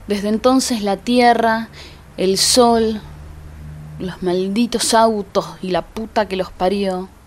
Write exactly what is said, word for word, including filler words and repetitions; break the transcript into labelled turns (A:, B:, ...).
A: Desde entonces la tierra, el sol, los malditos autos y la puta que los parió